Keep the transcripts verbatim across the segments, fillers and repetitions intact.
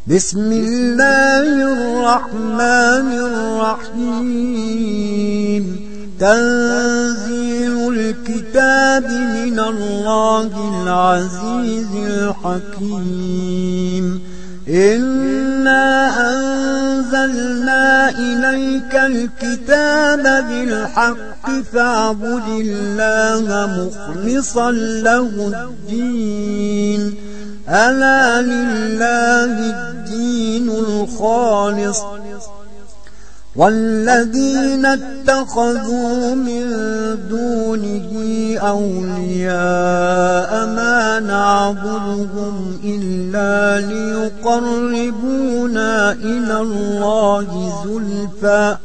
بسم الله الرحمن الرحيم تنزيل الكتاب من الله العزيز الحكيم إنا أنزلنا إليك الكتاب بالحق فاعبد الله مخلصا له الدين ألا لله الدين الخالص والذين اتخذوا من دونه أولياء ما نعبدهم إلا ليقربونا إلى الله زلفى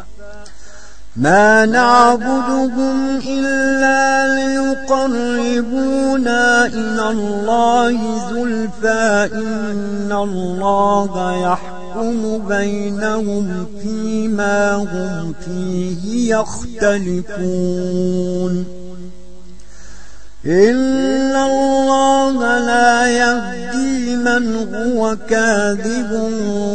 ما نعبدهم إلا ليقربونا إلى الله زلفى إن الله يحكم بينهم فيما هم فيه يختلفون إن الله لا يهدي من هو كاذب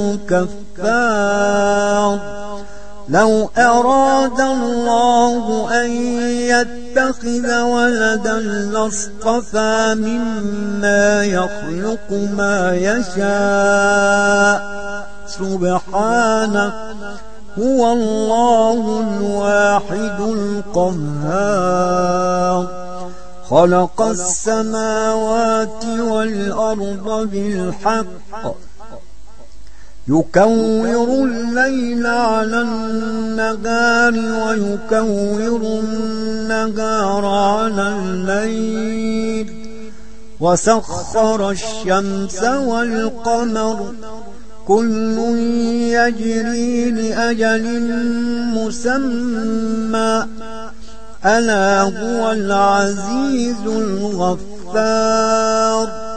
كفار لو أراد الله أن يتخذ ولدا لاصطفى مما يخلق ما يشاء سبحانه هو الله الواحد القهار خلق السماوات والأرض بالحق يكور الليل على النهار ويكور النهار على الليل وسخر الشمس والقمر كل يجري لأجل مسمى ألا هو العزيز الغفار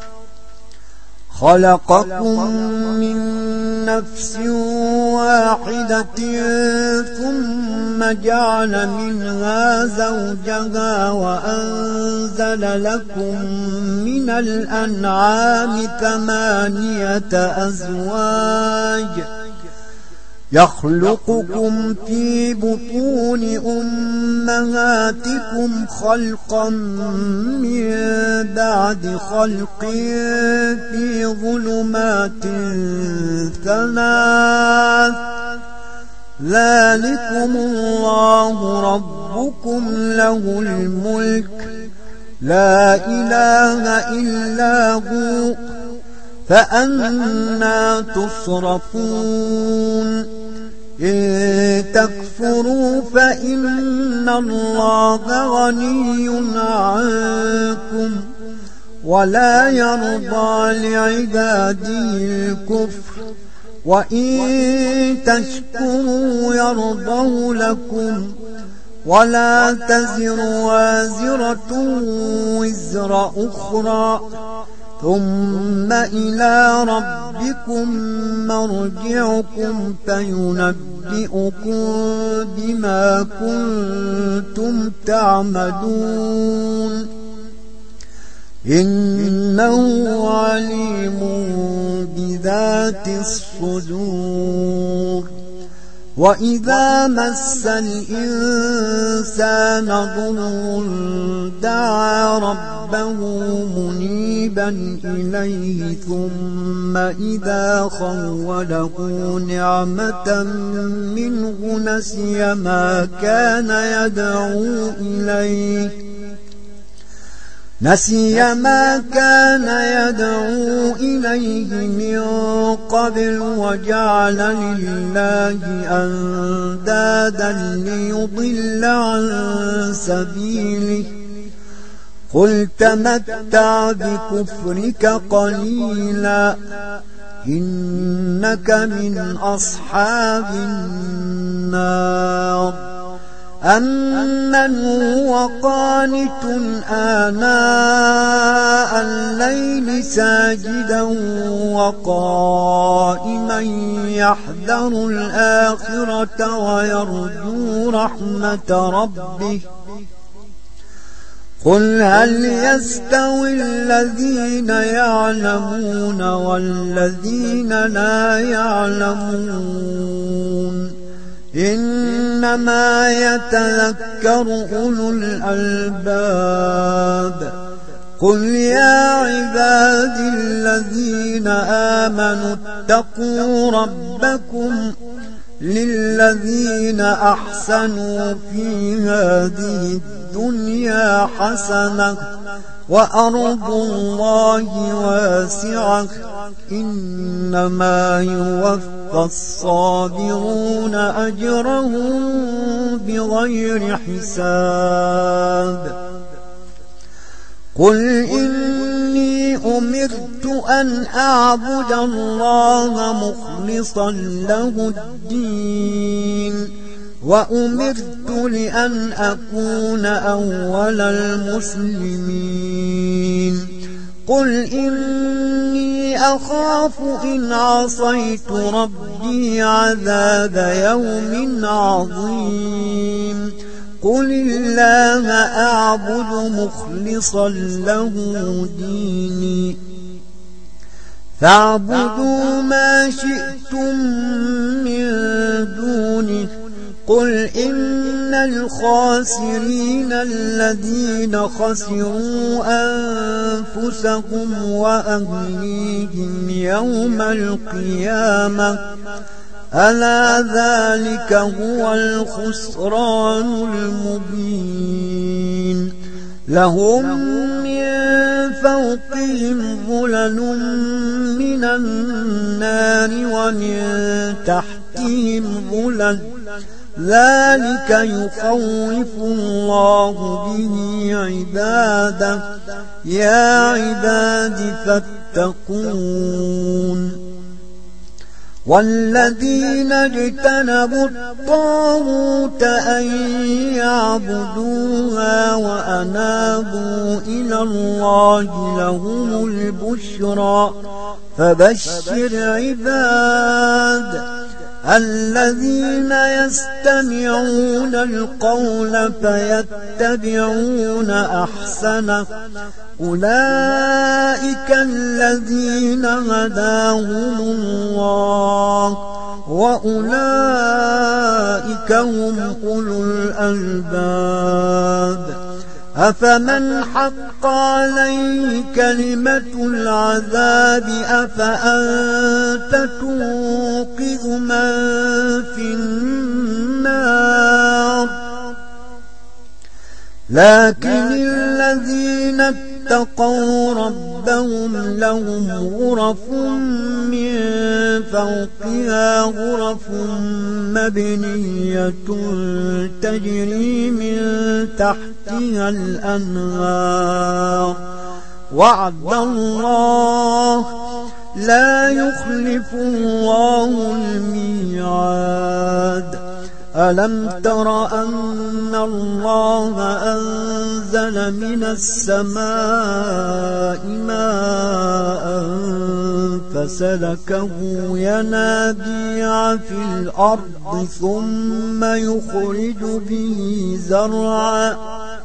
خلقكم من نفس واحدة ثم جعل منها زوجها وأنزل لكم من الأنعام ثمانية أزواج يخلقكم في بطون أمهاتكم خلقا من بعد خلق في ظلمات ثلاث ذلكم الله ربكم له الملك لا إله إلا هو فأنى تصرفون إن تكفروا فإن الله غني عنكم ولا يرضى لعباده الكفر وإن تشكروا يرضه لكم ولا تزر وازرة وزر أخرى ثم إلى ربكم مرجعكم فينبئكم بما كنتم تعملون إنه عليم بذات الصدور وإذا مس الإنسان ضر دعا ربه منيبا إليه ثم إذا خوله نعمة منه نسي ما كان يدعو إليه نسي ما كان يدعو إليه من قبل وجعل لله أندادا ليضل عن سبيله قل تمتع بكفرك قليلا إنك من أصحاب النار أمن هو قانت آناء الليل ساجدا وقائما يحذر الآخرة ويرجو رحمة ربه قل هل يستوي الذين يعلمون والذين لا يعلمون إنما يتذكر أولو الألباب قل يا عبادي الذين آمنوا اتقوا ربكم للذين أحسنوا في هذه الدنيا حسنة وأرض الله واسعة إنما يوفى الصابرون أجرهم بغير حساب قل إني أمرت أن أعبد الله مخلصا له الدين وأمرت لأن أكون أول المسلمين قل إني أخاف إن عصيت ربي عذاب يوم عظيم قل الله أعبد مخلصا له ديني فاعبدوا ما شئتم من دونه قل إن الخاسرين الذين خسروا أنفسهم وأهليهم يوم القيامة ألا ذلك هو الخسران المبين لهم من فوقهم ظلل من النار ومن تحتهم ظلل ذلك يخوف الله به عباده يا عباد فاتقون والذين اجتنبوا الطاغوت أن يعبدوها وأنابوا إلى الله لهم البشرى فبشر عباد الذين يستمعون القول فيتبعون أحسنه أولئك الذين هداهم الله وأولئك هم أولو الألباب أفمن حق عليه كلمة العذاب أفأنت توقظ من في النار لكن الذين اتقوا ربهم لهم غرف من فوقها غرف مبنية تجري من تحتها الأنهار وعد الله لا يخلف الله الميعاد ألم تر أن الله أنزل من السماء ماء فسلكه ينابيع في الأرض ثم يخرج به زرعا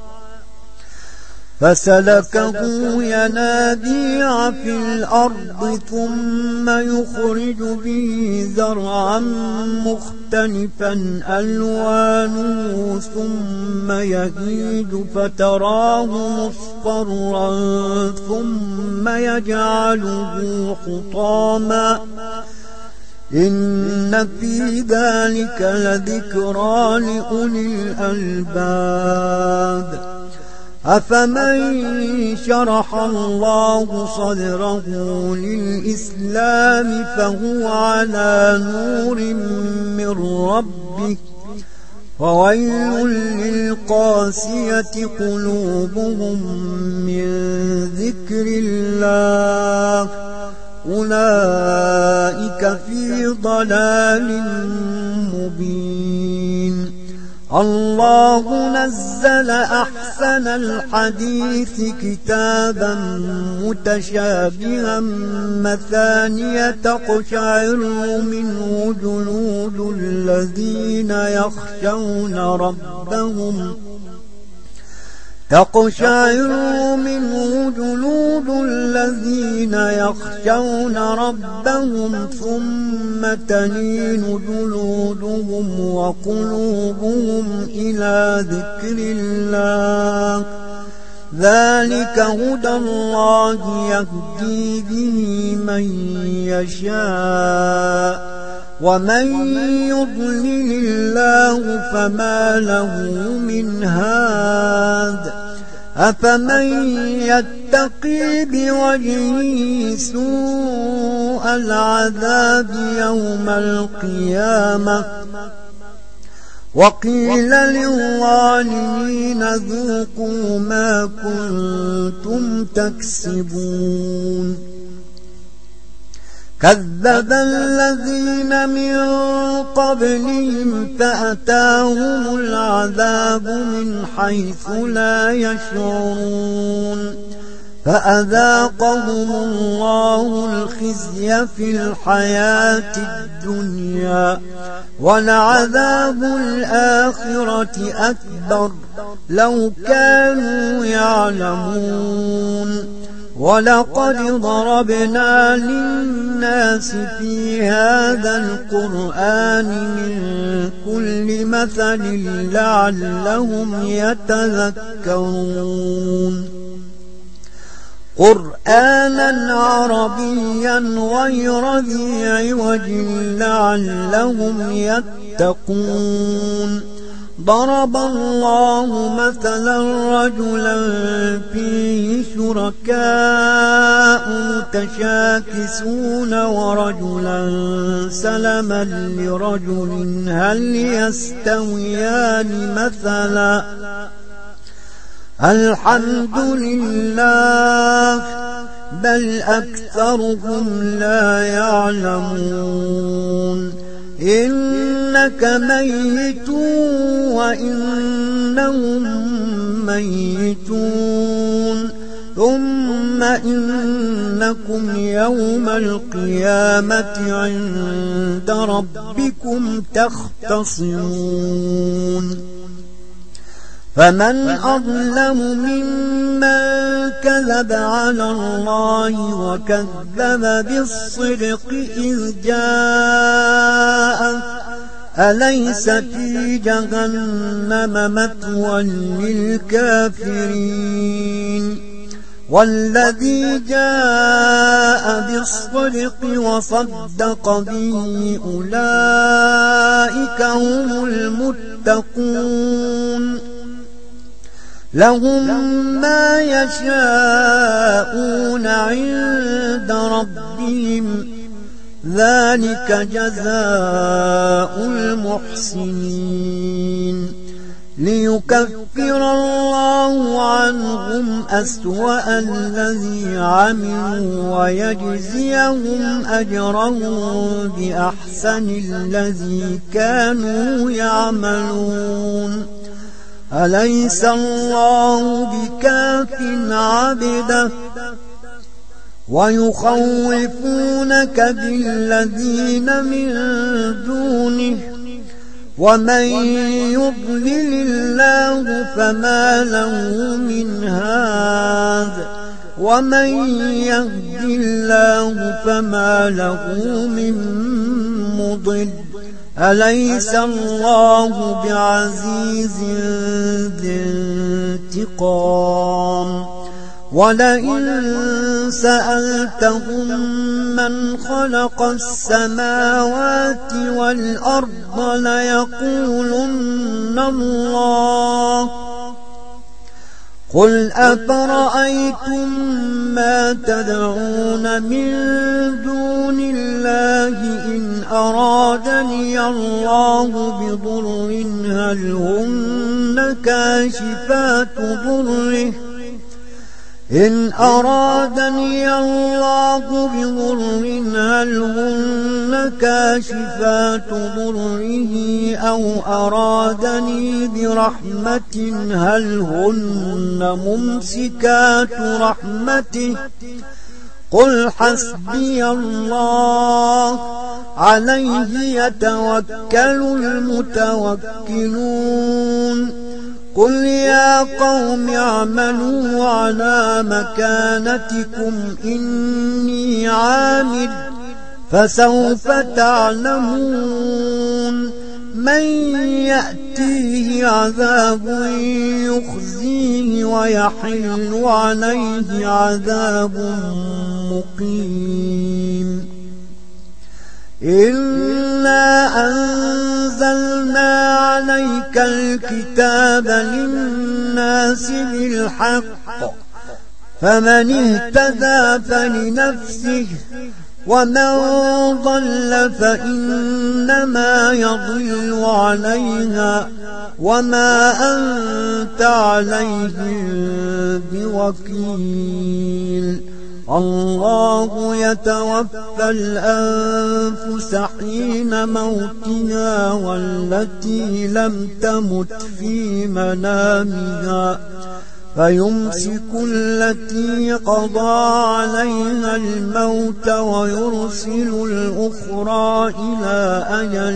فسلكه ينابيع في الأرض ثم يخرج به زرعا مختلفا ألوانه ثم يهيج فتراه مصفرا ثم يجعله حطاما إن في ذلك لذكرى لأولي الألباب أفمن شرح الله صدره للإسلام فهو على نور من ربه وويل للقاسية قلوبهم من ذكر الله أولئك في ضلال مبين الله نزل أحسن الحديث كتابا متشابها مثانية تقشعر منه جلود الذين يخشون ربهم تقشعر منه جلود الذين يخشون ربهم ثم تلين جلودهم وقلوبهم إلى ذكر الله ذلك هدى الله يهدي به من يشاء ومن يضلل الله فما له من هاد أفمن يتقي بوجهه سوء العذاب يوم القيامة وقيل للظالمين ذوقوا ما كنتم تكسبون كذب الذين من قبلهم فأتاهم العذاب من حيث لا يشعرون فأذاقهم الله الخزي في الحياة الدنيا ولعذاب الآخرة أكبر لو كانوا يعلمون ولقد ضربنا للناس في هذا القرآن من كل مثل لعلهم يتذكرون قرآنا عربيا غير ذي عوج لعلهم يتقون ضرب الله مثلا رجلا فيه شركاء متشاكسون ورجلا سلما لرجل هل يستويان مثلا الحمد لله بل أكثرهم لا يعلمون إنك ميت وإنهم ميتون ثم إنكم يوم القيامة عند ربكم تختصمون فمن أظلم ممن كذب على الله وكذب بالصدق إذ جاء أليس في جهنم مثوى للكافرين والذي جاء بالصدق وصدق به أولئك هم المتقون لهم ما يشاءون عند ربهم ذلك جزاء المحسنين ليكفر الله عنهم أسوأ الذي عملوا ويجزيهم أجرهم بأحسن الذي كانوا يعملون أليس الله بكاف عبده ويخوفونك بالذين من دونه ومن يضلل الله فما له من هاد ومن يهد الله فما له من مضل أليس الله بعزيز ذي انتقام ولئن سألتهم من خلق السماوات والأرض ليقولن الله قل أفرأيتم ما تدعون من دون الله إن أرادني الله بضر هل هن كاشفات ضره إن أرادني الله بضر هل هن كاشفات ضره أو أرادني برحمة هل هن ممسكات رحمته قل حسبي الله عليه يتوكل المتوكلون قل يا قوم اعملوا على مكانتكم إني عامل فسوف تعلمون من يأتيه عذاب يخزيه ويحل عليه عذاب مقيم إنا أنزلنا عليك الكتاب للناس بالحق فمن اهتدى فلنفسه ومن ضل فإنما يضل عليها وما أنت عليهم بوكيل الله يتوفى الأنفس حين موتها والتي لم تمت في منامها فيمسك التي قضى عليها الموت ويرسل الأخرى إلى أجل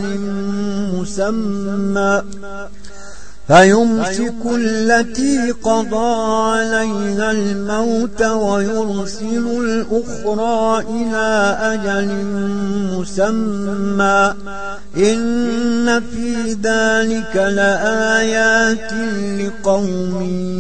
مسمى فيمسك التي قضى عليها الموت ويرسل الأخرى إلى أجل مسمى إن في ذلك لآيات لقوم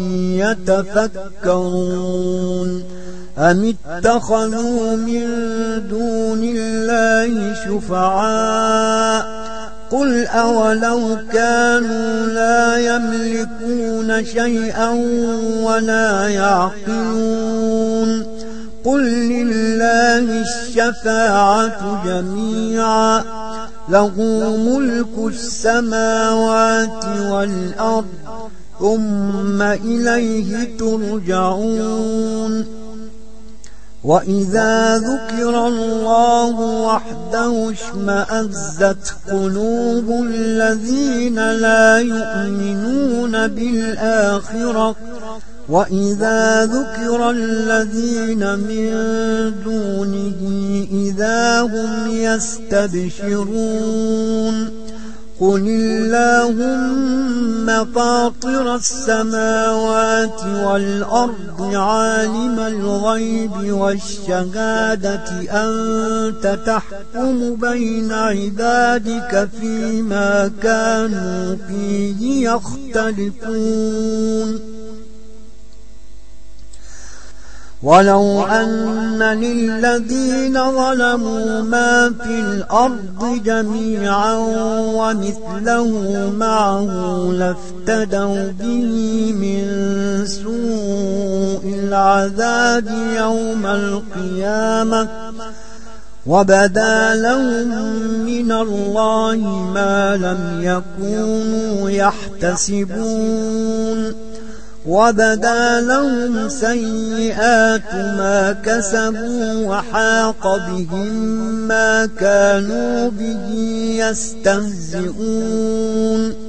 يتفكرون أم اتخذوا من دون الله شفعاء قل أولو كانوا لا يملكون شيئا ولا يعقلون قل لله الشفاعة جميعا له ملك السماوات والأرض ثم إليه ترجعون وإذا ذكر الله وحده اشمأزت قلوب الذين لا يؤمنون بالآخرة وإذا ذكر الذين من دونه إذا هم يستبشرون قل اللهم فاطر السماوات والأرض عالم الغيب والشهادة أنت تحكم بين عبادك فيما كانوا فيه يختلفون ولو أن للذين ظلموا ما في الأرض جميعا ومثله معه لافتدوا به من سوء العذاب يوم القيامة وبدا لهم من الله ما لم يكونوا يحتسبون وبدا لهم سيئات ما كسبوا وحاق بهم ما كانوا به يستهزئون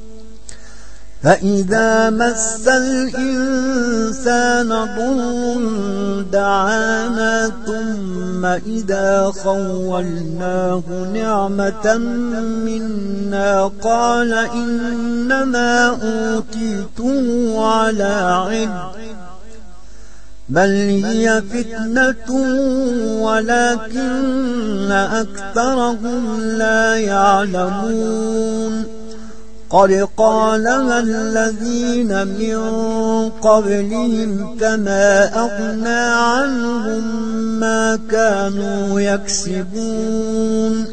فإذا مس الإنسان ضر دعانا ثم إذا خولناه نعمة منا قال إنما أوتيته على علم بل هي فتنة ولكن أكثرهم لا يعلمون قد قالها الذين من قبلهم فما أغنى عنهم ما كانوا يكسبون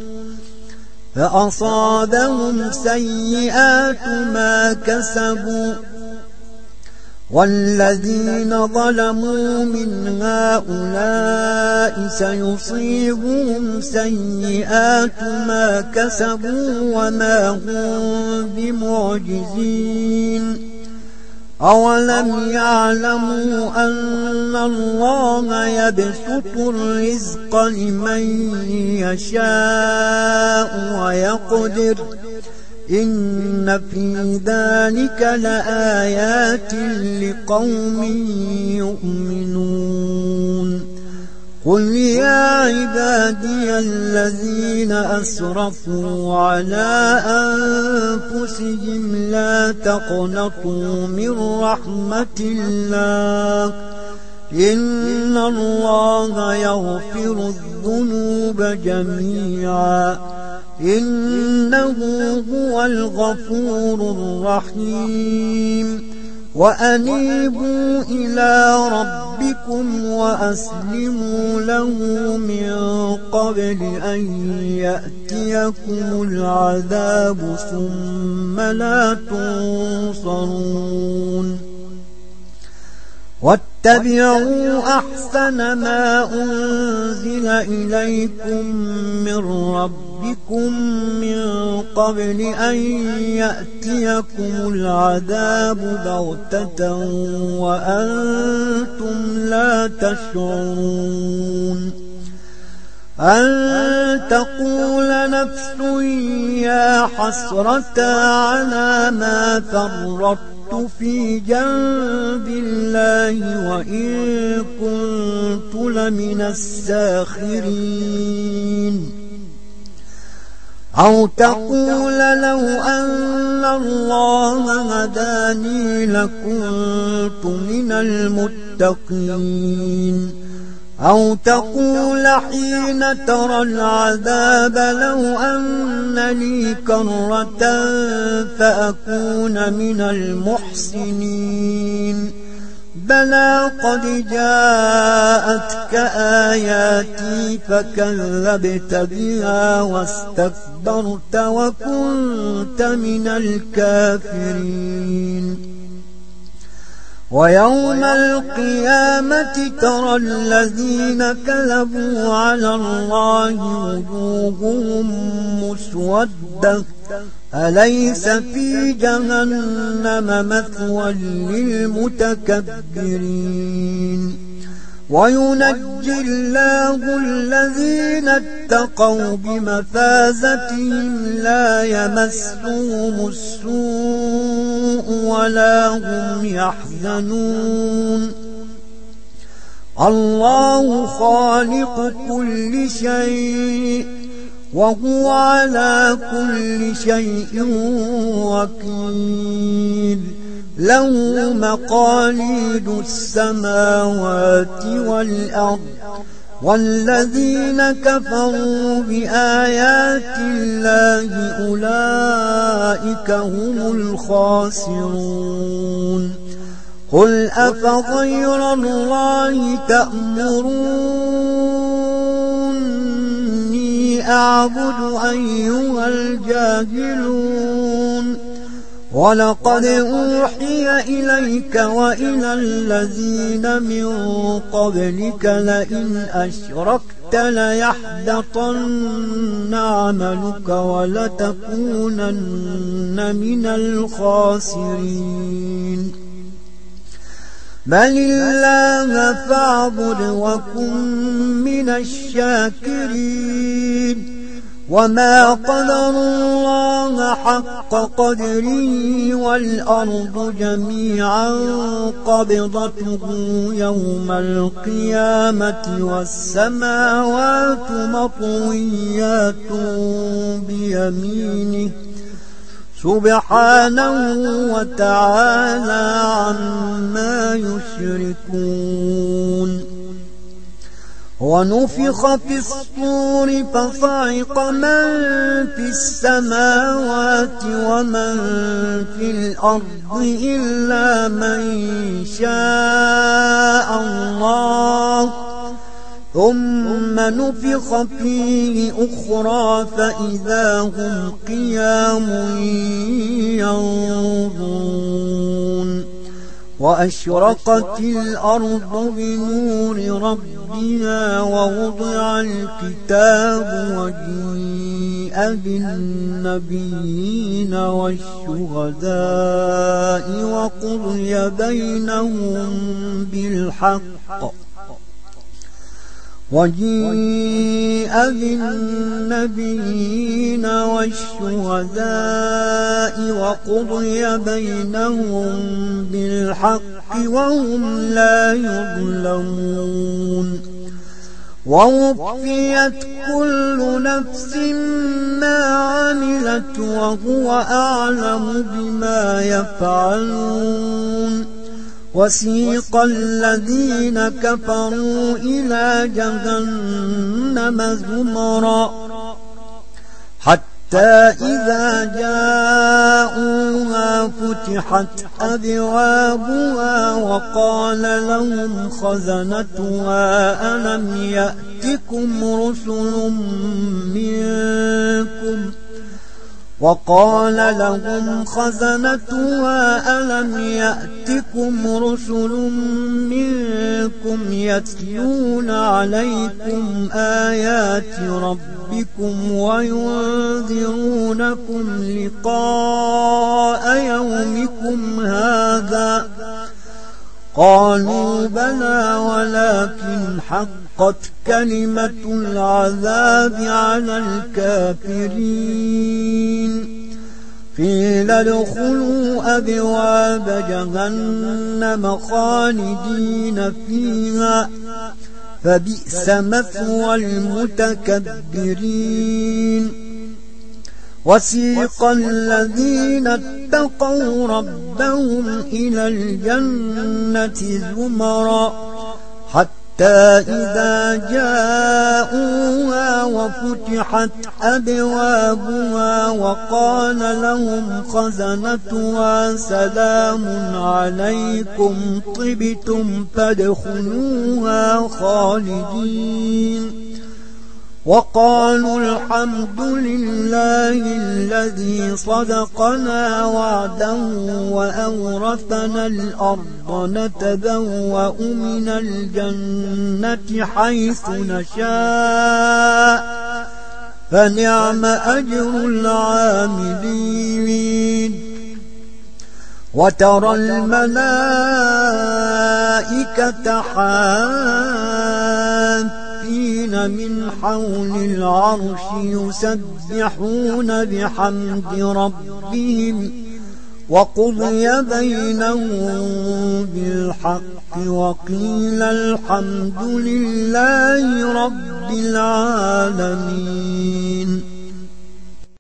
فأصابهم سيئات ما كسبوا والذين ظلموا من هؤلاء سيصيبهم سيئات ما كسبوا وما هم بمعجزين أولم يعلموا أن الله يبسط الرزق لمن يشاء ويقدر إن في ذلك لآيات لقوم يؤمنون قل يا عبادي الذين أسرفوا على أنفسهم لا تقنطوا من رحمة الله إن الله يغفر الذنوب جميعا إنه هو الغفور الرحيم وأنيبوا إلى ربكم وأسلموا له من قبل أن يأتيكم العذاب ثم لا تنصرون واتبعوا أحسن ما أنزل إليكم من ربكم من قبل أن يأتيكم العذاب بغتة وأنتم لا تشعرون أن تقول نفس يا حسرة على ما فرطت في جنب الله وإن كنت لمن الساخرين أو تقول لو أن الله هداني لكنت من المتقين أو تقول حين ترى العذاب لو أن لي كرة فأكون من المحسنين بلى قد جاءتك آياتي فكذبت بها واستكبرت وكنت من الكافرين ويوم القيامة ترى الذين كذبوا على الله وجوههم مسودة أليس في جهنم مثوى للمتكبرين وينجي الله الذين اتقوا بمفازتهم لا يمسهم السوء ولا هم يحزنون الله خالق كل شيء وهو على كل شيء وكيل له مقاليد السماوات والأرض والذين كفروا بآيات الله أولئك هم الخاسرون قل أفغير الله تأمروني أعبد أيها الجاهلون ولقد أوحي إليك وإلى الذين من قبلك لئن أشركت ليحبطن عملك ولتكونن من الخاسرين بل الله فاعبد وكن من الشاكرين وما قدر الله حق قدره والأرض جميعا قبضته يوم القيامة والسماوات مطويات بيمينه سبحانه وتعالى عما يشركون ونفخ في الصور فصعق من في السماوات ومن في الأرض إلا من شاء الله ثم نفخ فيه أخرى فإذا هم قيام ينظرون وأشرقت الأرض بنور ربها ووضع الكتاب وجيء بالنبيين والشهداء وقضي بينهم بالحق وجيء بالنبيين والشهداء وقضي بينهم بالحق وهم لا يظلمون ووفيت كل نفس ما عملت وهو أعلم بما يفعلون وسيق الذين كفروا إلى جهنم زمرا حتى إذا جاءوها فتحت أبوابها وقال لهم خزنتها ألم يأتكم رسل منكم وقال لهم خزنتها ألم يأتكم رسل منكم يتلون عليكم آيات ربكم وينذرونكم لقاء يومكم هذا قالوا بلى ولكن حقت كلمة العذاب على الكافرين قيل ادخلوا أبواب جهنم خالدين فيها فبئس مثوى المتكبرين وسيق الذين اتقوا ربهم إلى الجنة زمرا حتى إذا جاءوها وفتحت أبوابها وقال لهم خزنتها سلام عليكم طبتم فادخلوها خالدين وقالوا الحمد لله الذي صدقنا وعده وأورثنا الأرض نتبوأ من الجنة حيث نشاء فنعم أجر العاملين وترى الملائكة حافين من حول العرش يسبحون بحمد ربهم وقضي بينهم بالحق وقيل الحمد لله رب العالمين.